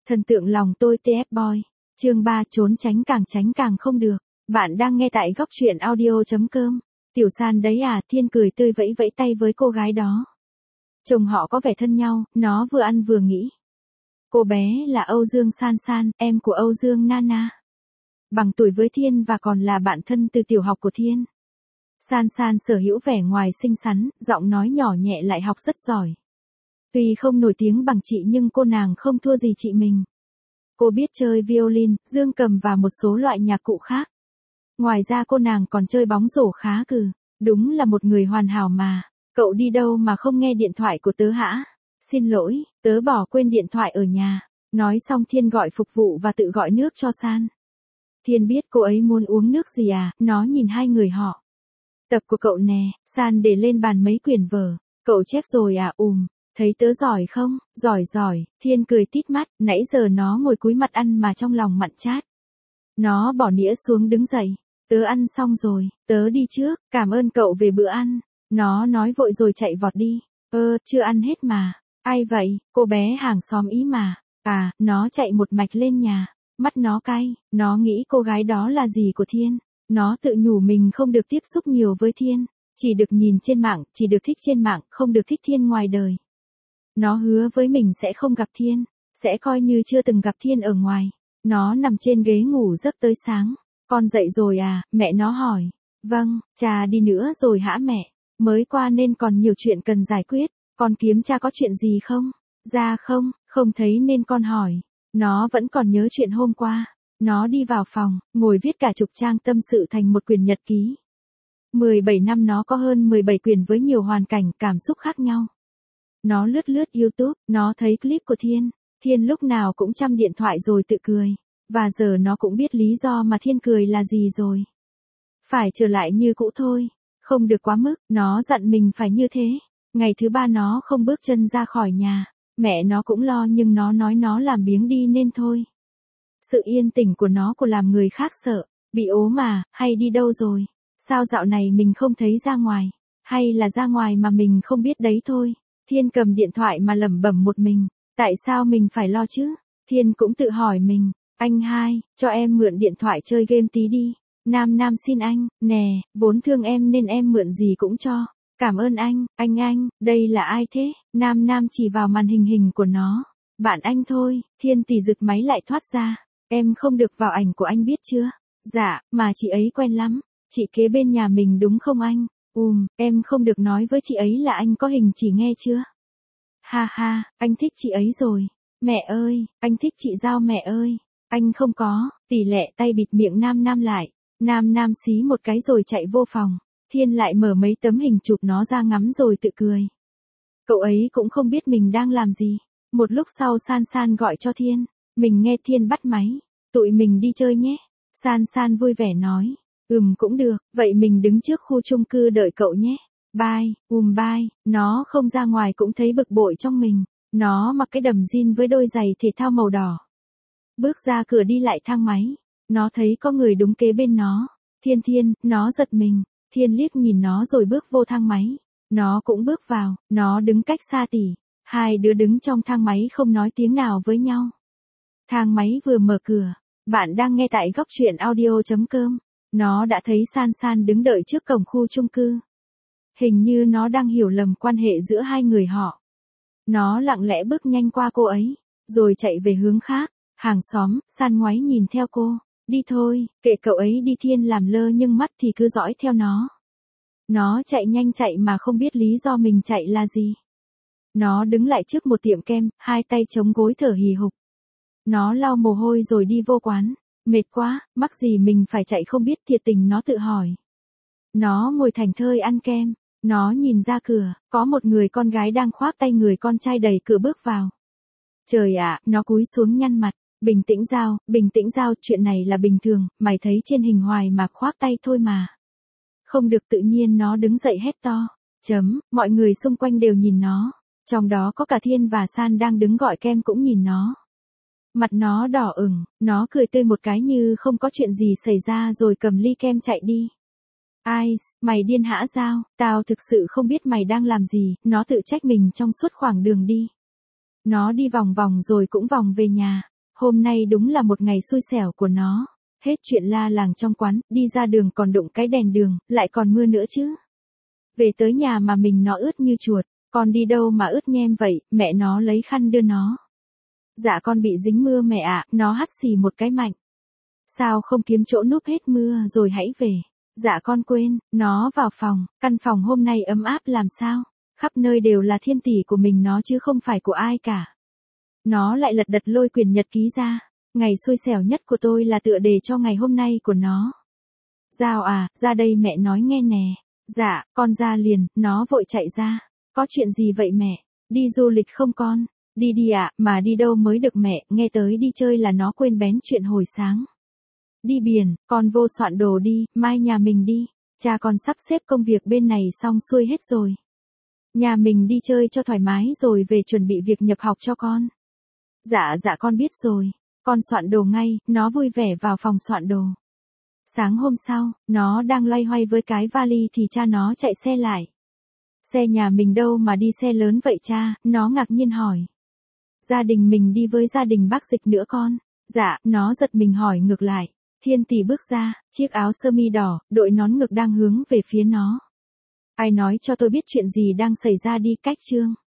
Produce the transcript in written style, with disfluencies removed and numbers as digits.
Thần tượng lòng tôi TF Boy. Chương 3 trốn tránh càng không được. Bạn đang nghe tại góc truyện audio.com. Tiểu San đấy à, Thiên cười tươi vẫy vẫy tay với cô gái đó. Chồng họ có vẻ thân nhau, nó vừa ăn vừa nghĩ. Cô bé là Âu Dương San San, em của Âu Dương Nana. Bằng tuổi với Thiên và còn là bạn thân từ tiểu học của Thiên. San San sở hữu vẻ ngoài xinh xắn, giọng nói nhỏ nhẹ lại học rất giỏi. Tuy không nổi tiếng bằng chị nhưng cô nàng không thua gì chị mình. Cô biết chơi violin, dương cầm và một số loại nhạc cụ khác. Ngoài ra cô nàng còn chơi bóng rổ khá cừ. Đúng là một người hoàn hảo mà. Cậu đi đâu mà không nghe điện thoại của tớ hả? Xin lỗi, tớ bỏ quên điện thoại ở nhà. Nói xong Thiên gọi phục vụ và tự gọi nước cho San. Thiên biết cô ấy muốn uống nước gì à, nó nhìn hai người họ. Tập của cậu nè, San để lên bàn mấy quyển vở. Cậu chép rồi à? Thấy tớ giỏi không? Giỏi, Thiên cười tít mắt, nãy giờ nó ngồi cúi mặt ăn mà trong lòng mặn chát. Nó bỏ nĩa xuống đứng dậy. Tớ ăn xong rồi, tớ đi trước, cảm ơn cậu về bữa ăn. Nó nói vội rồi chạy vọt đi. Chưa ăn hết mà. Ai vậy? Cô bé hàng xóm ý mà. À, nó chạy một mạch lên nhà. Mắt nó cay, nó nghĩ cô gái đó là gì của Thiên. Nó tự nhủ mình không được tiếp xúc nhiều với Thiên. Chỉ được nhìn trên mạng, chỉ được thích trên mạng, không được thích Thiên ngoài đời. Nó hứa với mình sẽ không gặp Thiên, sẽ coi như chưa từng gặp Thiên ở ngoài. Nó nằm trên ghế ngủ giấc tới sáng. Con dậy rồi à? Mẹ nó hỏi. Vâng, cha đi nữa rồi hả mẹ? Mới qua nên còn nhiều chuyện cần giải quyết. Con kiếm cha có chuyện gì không? Ra không thấy nên con hỏi. Nó vẫn còn nhớ chuyện hôm qua. Nó đi vào phòng, ngồi viết cả chục trang tâm sự thành một quyển nhật ký. 17 năm nó có hơn 17 quyển với nhiều hoàn cảnh, cảm xúc khác nhau. Nó lướt YouTube, nó thấy clip của Thiên. Thiên lúc nào cũng chăm điện thoại rồi tự cười. Và giờ nó cũng biết lý do mà Thiên cười là gì rồi. Phải trở lại như cũ thôi. Không được quá mức, nó dặn mình phải như thế. Ngày thứ 3 nó không bước chân ra khỏi nhà. Mẹ nó cũng lo nhưng nó nói nó làm biếng đi nên thôi. Sự yên tĩnh của nó của làm người khác sợ. Bị ốm à, hay đi đâu rồi? Sao dạo này mình không thấy ra ngoài? Hay là ra ngoài mà mình không biết đấy thôi? Thiên cầm điện thoại mà lẩm bẩm một mình. Tại sao mình phải lo chứ? Thiên cũng tự hỏi mình. Anh hai, cho em mượn điện thoại chơi game tí đi. Nam xin anh, nè, vốn thương em nên em mượn gì cũng cho. Cảm ơn anh, đây là ai thế? Nam chỉ vào màn hình của nó. Bạn anh thôi. Thiên tỉ giựt máy lại thoát ra. Em không được vào ảnh của anh biết chưa? Dạ, mà chị ấy quen lắm. Chị kế bên nhà mình đúng không anh? Em không được nói với chị ấy là anh có hình chỉ nghe chưa? Ha, anh thích chị ấy rồi. Mẹ ơi, anh thích chị Giao mẹ ơi. Anh không có, tỷ lệ tay bịt miệng Nam lại. Nam xí một cái rồi chạy vô phòng. Thiên lại mở mấy tấm hình chụp nó ra ngắm rồi tự cười. Cậu ấy cũng không biết mình đang làm gì. Một lúc sau San gọi cho Thiên. Mình nghe Thiên bắt máy. Tụi mình đi chơi nhé. San vui vẻ nói. Cũng được, vậy mình đứng trước khu chung cư đợi cậu nhé. Bye. Nó không ra ngoài cũng thấy bực bội trong mình. Nó mặc cái đầm jean với đôi giày thể thao màu đỏ. Bước ra cửa đi lại thang máy. Nó thấy có người đúng kế bên nó. Thiên, nó giật mình. Thiên liếc nhìn nó rồi bước vô thang máy. Nó cũng bước vào, nó đứng cách xa tỉ. Hai đứa đứng trong thang máy không nói tiếng nào với nhau. Thang máy vừa mở cửa. Bạn đang nghe tại góc truyện audio.com. Nó đã thấy San đứng đợi trước cổng khu chung cư. Hình như nó đang hiểu lầm quan hệ giữa hai người họ. Nó lặng lẽ bước nhanh qua cô ấy, rồi chạy về hướng khác. Hàng xóm, San ngoái nhìn theo cô. Đi thôi, kệ cậu ấy đi. Thiên làm lơ nhưng mắt thì cứ dõi theo nó. Nó chạy nhanh chạy mà không biết lý do mình chạy là gì. Nó đứng lại trước một tiệm kem, hai tay chống gối thở hì hục. Nó lau mồ hôi rồi đi vô quán. Mệt quá, mắc gì mình phải chạy không biết, thiệt tình nó tự hỏi. Nó ngồi thảnh thơi ăn kem. Nó nhìn ra cửa, có một người con gái đang khoác tay người con trai đẩy cửa bước vào. Trời ạ, nó cúi xuống nhăn mặt. Bình tĩnh Giao, chuyện này là bình thường, mày thấy trên hình hoài mà khoác tay thôi mà. Không được, tự nhiên nó đứng dậy hét to. Mọi người xung quanh đều nhìn nó. Trong đó có cả Thiên và San đang đứng gọi kem cũng nhìn nó. Mặt nó đỏ ửng, nó cười tươi một cái như không có chuyện gì xảy ra rồi cầm ly kem chạy đi. Ai, mày điên hả Giao, tao thực sự không biết mày đang làm gì, nó tự trách mình trong suốt khoảng đường đi. Nó đi vòng vòng rồi cũng vòng về nhà. Hôm nay đúng là một ngày xui xẻo của nó. Hết chuyện la làng trong quán, đi ra đường còn đụng cái đèn đường, lại còn mưa nữa chứ. Về tới nhà mà mình nó ướt như chuột, con đi đâu mà ướt nhem vậy, mẹ nó lấy khăn đưa nó. Dạ con bị dính mưa mẹ ạ, nó hắt xì một cái mạnh. Sao không kiếm chỗ núp hết mưa rồi hãy về. Dạ con quên, nó vào phòng, căn phòng hôm nay ấm áp làm sao. Khắp nơi đều là thiên tỷ của mình nó chứ không phải của ai cả. Nó lại lật đật lôi quyển nhật ký ra. Ngày xui xẻo nhất của tôi là tựa đề cho ngày hôm nay của nó. Giao à, ra đây mẹ nói nghe nè. Dạ, con ra liền, nó vội chạy ra. Có chuyện gì vậy mẹ? Đi du lịch không con? Đi đi ạ, mà đi đâu mới được mẹ, nghe tới đi chơi là nó quên bén chuyện hồi sáng. Đi biển, con vô soạn đồ đi, mai nhà mình đi. Cha con sắp xếp công việc bên này xong xuôi hết rồi. Nhà mình đi chơi cho thoải mái rồi về chuẩn bị việc nhập học cho con. Dạ dạ con biết rồi. Con soạn đồ ngay, nó vui vẻ vào phòng soạn đồ. Sáng hôm sau, nó đang loay hoay với cái vali thì cha nó chạy xe lại. Xe nhà mình đâu mà đi xe lớn vậy cha, nó ngạc nhiên hỏi. Gia đình mình đi với gia đình bác Dịch nữa con. Dạ, nó giật mình hỏi ngược lại. Thiên tỷ bước ra, chiếc áo sơ mi đỏ, đội nón ngực đang hướng về phía nó. Ai nói cho tôi biết chuyện gì đang xảy ra đi cách Trương.